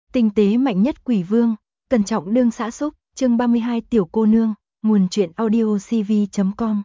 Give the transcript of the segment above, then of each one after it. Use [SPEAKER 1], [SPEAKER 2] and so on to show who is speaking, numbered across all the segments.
[SPEAKER 1] Tinh tế mạnh nhất quỷ vương, cẩn trọng đương xã xúc, chương 32 tiểu cô nương, nguồn truyện audio cv.com.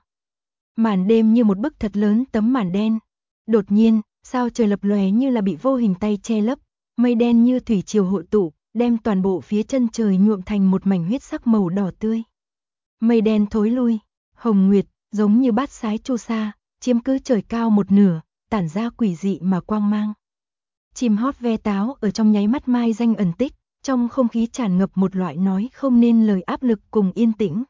[SPEAKER 1] Màn đêm như một bức thật lớn tấm màn đen. Đột nhiên, sao trời lập lòe như là bị vô hình tay che lấp, mây đen như thủy triều hội tụ, đem toàn bộ phía chân trời nhuộm thành một mảnh huyết sắc màu đỏ tươi. Mây đen thối lui, hồng nguyệt, giống như bát sái chu sa, chiếm cứ trời cao một nửa, tản ra quỷ dị mà quang mang. Chim hót ve táo ở trong nháy mắt mai danh ẩn tích, trong không khí tràn ngập một loại nói không nên lời áp lực cùng yên tĩnh.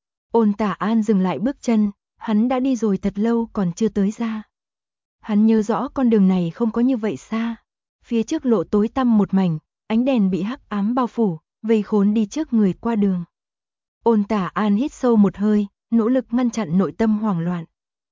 [SPEAKER 1] Ôn Tả An dừng lại bước chân, hắn đã đi rồi thật lâu còn chưa tới ra. Hắn nhớ rõ con đường này không có như vậy xa. Phía trước lộ tối tăm một mảnh, ánh đèn bị hắc ám bao phủ, vây khốn đi trước người qua đường. Ôn Tả An hít sâu một hơi, nỗ lực ngăn chặn nội tâm hoảng loạn.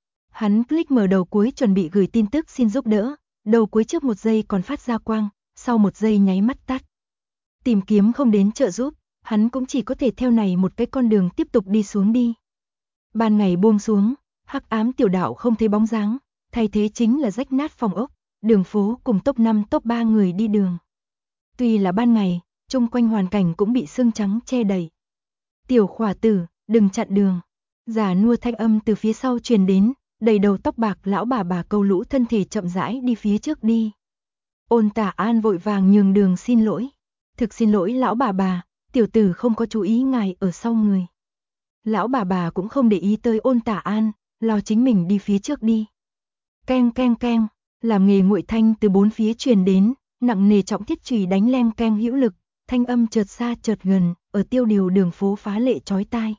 [SPEAKER 1] Hắn click mở đầu cuối chuẩn bị gửi tin tức xin giúp đỡ, đầu cuối trước một giây còn phát ra quang, sau một giây nháy mắt tắt. Tìm kiếm không đến trợ giúp, hắn cũng chỉ có thể theo này một cái con đường tiếp tục đi xuống đi. Ban ngày buông xuống, hắc ám tiểu đạo không thấy bóng dáng, thay thế chính là rách nát phòng ốc, đường phố cùng top 5 top 3 người đi đường. Tuy là ban ngày, chung quanh hoàn cảnh cũng bị sương trắng che đầy. Tiểu khỏa tử, đừng chặn đường. Già nua thanh âm từ phía sau truyền đến, đầy đầu tóc bạc lão bà câu lũ thân thể chậm rãi đi phía trước đi. Ôn Tả An vội vàng nhường đường xin lỗi. Thực xin lỗi lão bà, tiểu tử không có chú ý ngài ở sau người. Lão bà cũng không để ý tới Ôn Tả An, lo chính mình đi phía trước đi. Keng keng keng, làm nghề nguội thanh từ bốn phía truyền đến, nặng nề trọng thiết chùy đánh leng keng hữu lực, thanh âm chợt xa chợt gần, ở tiêu điều đường phố phá lệ chói tai.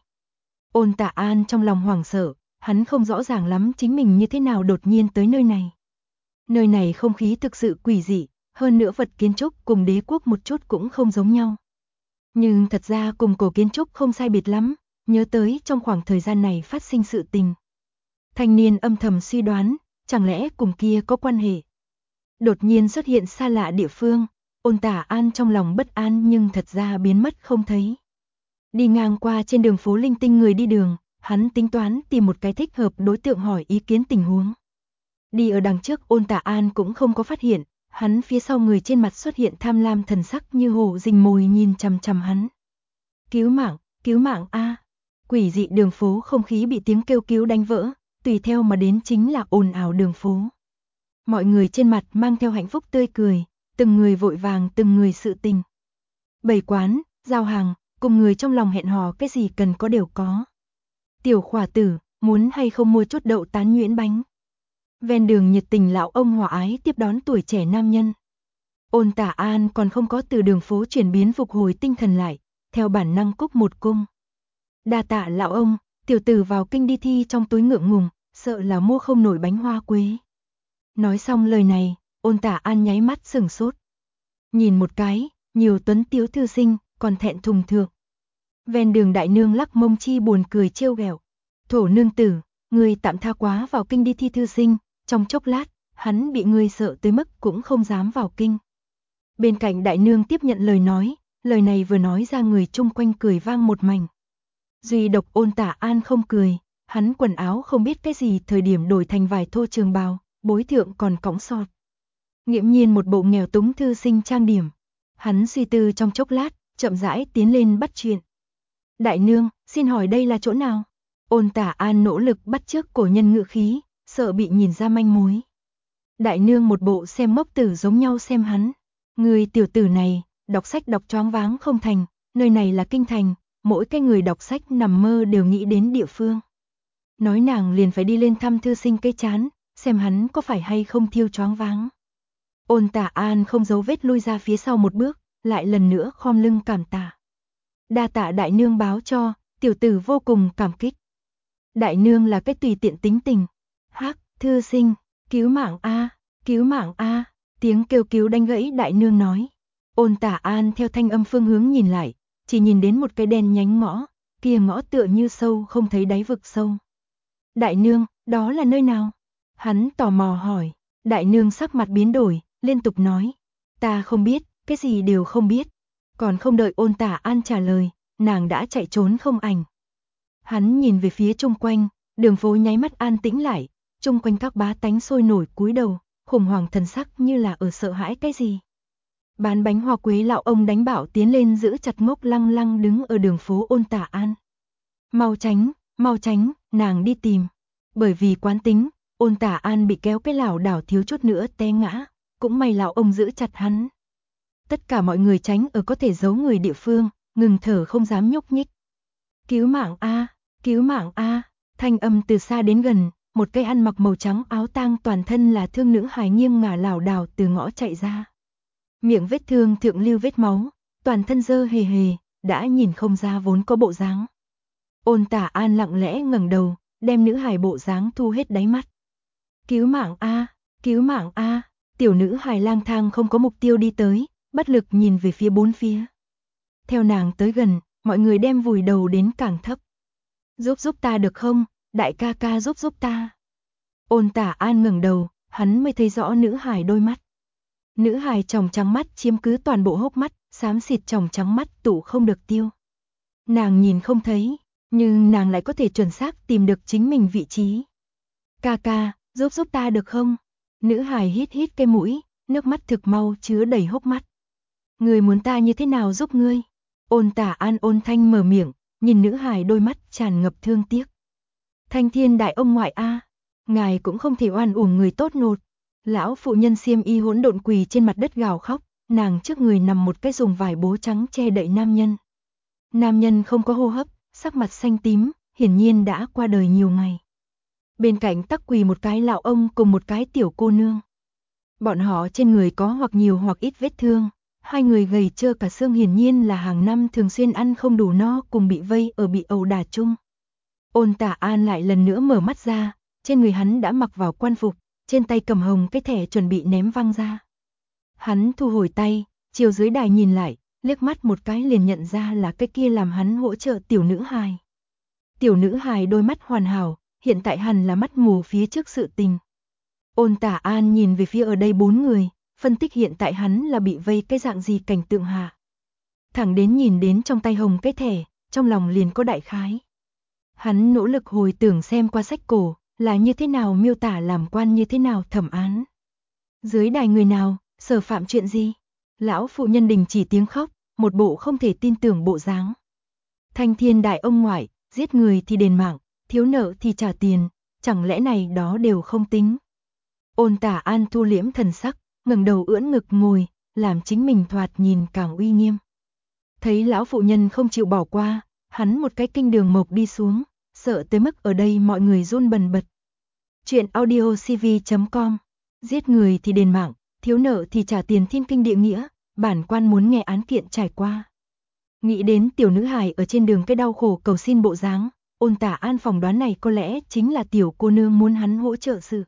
[SPEAKER 1] Ôn Tả An trong lòng hoảng sợ, hắn không rõ ràng lắm chính mình như thế nào đột nhiên tới nơi này. Nơi này không khí thực sự quỷ dị, hơn nữa vật kiến trúc cùng đế quốc một chút cũng không giống nhau. Nhưng thật ra cùng cổ kiến trúc không sai biệt lắm, nhớ tới trong khoảng thời gian này phát sinh sự tình. Thanh niên âm thầm suy đoán, chẳng lẽ cùng kia có quan hệ. Đột nhiên xuất hiện xa lạ địa phương, Ôn Tả An trong lòng bất an nhưng thật ra biến mất không thấy. Đi ngang qua trên đường phố linh tinh người đi đường, hắn tính toán tìm một cái thích hợp đối tượng hỏi ý kiến tình huống. Đi ở đằng trước Ôn Tả An cũng không có phát hiện, hắn phía sau người trên mặt xuất hiện tham lam thần sắc như hổ rình mồi nhìn chằm chằm hắn. Cứu mạng a! Quỷ dị đường phố không khí bị tiếng kêu cứu đánh vỡ, tùy theo mà đến chính là ồn ào đường phố. Mọi người trên mặt mang theo hạnh phúc tươi cười, từng người vội vàng từng người sự tình. Bày quán, giao hàng, cùng người trong lòng hẹn hò cái gì cần có đều có. Tiểu khỏa tử, muốn hay không mua chút đậu tán nhuyễn bánh. Ven đường nhiệt tình lão ông hòa ái tiếp đón tuổi trẻ nam nhân. Ôn Tả An còn không có từ đường phố chuyển biến phục hồi tinh thần lại, theo bản năng cúc một cung. Đa tạ lão ông, tiểu tử vào kinh đi thi trong túi ngượng ngùng, sợ là mua không nổi bánh hoa quế. Nói xong lời này, Ôn Tả An nháy mắt sửng sốt. Nhìn một cái, nhiều tuấn tiếu thư sinh, còn thẹn thùng thượng. Ven đường đại nương lắc mông chi buồn cười trêu ghẹo. Thổ nương tử, ngươi tạm tha quá vào kinh đi thi thư sinh, trong chốc lát, hắn bị ngươi sợ tới mức cũng không dám vào kinh. Bên cạnh đại nương tiếp nhận lời này vừa nói ra người chung quanh cười vang một mảnh. Duy độc Ôn Tả An không cười, hắn quần áo không biết cái gì thời điểm đổi thành vải thô trường bào, bối thượng còn cõng sọt. Nghiễm nhiên một bộ nghèo túng thư sinh trang điểm. Hắn suy tư trong chốc lát, chậm rãi tiến lên bắt chuyện. Đại nương, xin hỏi đây là chỗ nào? Ôn Tả An nỗ lực bắt chước cổ nhân ngữ khí, sợ bị nhìn ra manh mối. Đại nương một bộ xem ngốc tử giống nhau xem hắn. Người tiểu tử này, đọc sách đọc choáng váng không thành, nơi này là kinh thành, mỗi cái người đọc sách nằm mơ đều nghĩ đến địa phương. Nói nàng liền phải đi lên thăm thư sinh cái chán, xem hắn có phải hay không thiêu choáng váng. Ôn Tả An không giấu vết lui ra phía sau một bước, lại lần nữa khom lưng cảm tạ. Đa tạ đại nương báo cho, tiểu tử vô cùng cảm kích. Đại nương là cái tùy tiện tính tình. Hắc, thư sinh, cứu mạng a, tiếng kêu cứu đánh gãy đại nương nói. Ôn Tả An theo thanh âm phương hướng nhìn lại, chỉ nhìn đến một cái đen nhánh ngõ, kia ngõ tựa như sâu không thấy đáy vực sâu. Đại nương, đó là nơi nào? Hắn tò mò hỏi. Đại nương sắc mặt biến đổi, liên tục nói. Ta không biết, cái gì đều không biết. Còn không đợi Ôn Tả An trả lời, nàng đã chạy trốn không ảnh. Hắn nhìn về phía chung quanh, đường phố nháy mắt an tĩnh lại, chung quanh các bá tánh sôi nổi cúi đầu, khủng hoảng thần sắc như là ở sợ hãi cái gì. Bán bánh hoa quế lão ông đánh bảo tiến lên giữ chặt Ngốc Lăng Lăng đứng ở đường phố Ôn Tả An. Mau tránh, nàng đi tìm. Bởi vì quán tính, Ôn Tả An bị kéo cái lảo đảo thiếu chút nữa té ngã, cũng may lão ông giữ chặt hắn. Tất cả mọi người tránh ở có thể giấu người địa phương, ngừng thở không dám nhúc nhích. Cứu mạng a, thanh âm từ xa đến gần, một cây ăn mặc màu trắng áo tang toàn thân là thương nữ hài nghiêng ngả lảo đảo từ ngõ chạy ra. Miệng vết thương thượng lưu vết máu, toàn thân dơ hề hề, đã nhìn không ra vốn có bộ dáng. Ôn Tả An lặng lẽ ngẩng đầu, đem nữ hài bộ dáng thu hết đáy mắt. Cứu mạng a, tiểu nữ hài lang thang không có mục tiêu đi tới, bất lực nhìn về phía bốn phía. Theo nàng tới gần, mọi người đem vùi đầu đến càng thấp. Giúp ta được không, đại ca ca giúp ta. Ôn Tả An ngẩng đầu, hắn mới thấy rõ nữ hài đôi mắt. Nữ hài tròng trắng mắt chiếm cứ toàn bộ hốc mắt, xám xịt tròng trắng mắt tụ không được tiêu. Nàng nhìn không thấy, nhưng nàng lại có thể chuẩn xác tìm được chính mình vị trí. Ca ca, giúp ta được không? Nữ hài hít cái mũi, nước mắt thực mau chứa đầy hốc mắt. Người muốn ta như thế nào giúp ngươi? Ôn Tả An ôn thanh mở miệng, nhìn nữ hài đôi mắt tràn ngập thương tiếc. Thanh Thiên đại ông ngoại a, ngài cũng không thể oan uổng người tốt nột. Lão phụ nhân xiêm y hỗn độn quỳ trên mặt đất gào khóc, nàng trước người nằm một cái dùng vải bố trắng che đậy nam nhân. Nam nhân không có hô hấp, sắc mặt xanh tím, hiển nhiên đã qua đời nhiều ngày. Bên cạnh tắc quỳ một cái lão ông cùng một cái tiểu cô nương. Bọn họ trên người có hoặc nhiều hoặc ít vết thương, hai người gầy trơ cả xương hiển nhiên là hàng năm thường xuyên ăn không đủ no cùng bị vây ở bị ẩu đả chung. Ôn Tả An lại lần nữa mở mắt ra, trên người hắn đã mặc vào quan phục, trên tay cầm hồng cái thẻ chuẩn bị ném văng ra. Hắn thu hồi tay, chiều dưới đài nhìn lại, liếc mắt một cái liền nhận ra là cái kia làm hắn hỗ trợ tiểu nữ hài. Tiểu nữ hài đôi mắt hoàn hảo, hiện tại hẳn là mắt mù phía trước sự tình. Ôn Tả An nhìn về phía ở đây bốn người, phân tích hiện tại hắn là bị vây cái dạng gì cảnh tượng hạ. Thẳng đến nhìn đến trong tay hồng cái thẻ, trong lòng liền có đại khái. Hắn nỗ lực hồi tưởng xem qua sách cổ, là như thế nào miêu tả làm quan như thế nào thẩm án. Dưới đài người nào, sở phạm chuyện gì? Lão phụ nhân đình chỉ tiếng khóc, một bộ không thể tin tưởng bộ dáng. Thanh Thiên đại ông ngoại, giết người thì đền mạng, thiếu nợ thì trả tiền, chẳng lẽ này đó đều không tính. Ôn Tả An thu liễm thần sắc, ngẩng đầu ưỡn ngực ngồi, làm chính mình thoạt nhìn càng uy nghiêm. Thấy lão phụ nhân không chịu bỏ qua, hắn một cái kinh đường mộc đi xuống, sợ tới mức ở đây mọi người run bần bật. Chuyện audiocv.com. Giết người thì đền mạng, thiếu nợ thì trả tiền thiên kinh địa nghĩa, bản quan muốn nghe án kiện trải qua. Nghĩ đến tiểu nữ hài ở trên đường cái đau khổ cầu xin bộ dáng, Ôn Tả An phỏng đoán này có lẽ chính là tiểu cô nương muốn hắn hỗ trợ sự.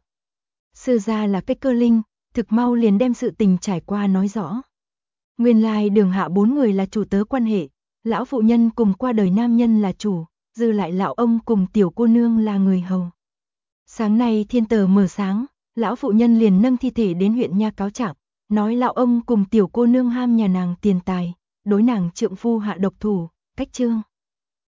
[SPEAKER 1] Sư gia là cái cơ linh, thực mau liền đem sự tình trải qua nói rõ. Nguyên lai đường hạ bốn người là chủ tớ quan hệ, lão phụ nhân cùng qua đời nam nhân là chủ, dư lại lão ông cùng tiểu cô nương là người hầu. Sáng nay thiên tờ mở sáng, lão phụ nhân liền nâng thi thể đến huyện nha cáo trạng, nói lão ông cùng tiểu cô nương ham nhà nàng tiền tài, đối nàng trượng phu hạ độc thủ, cách trương.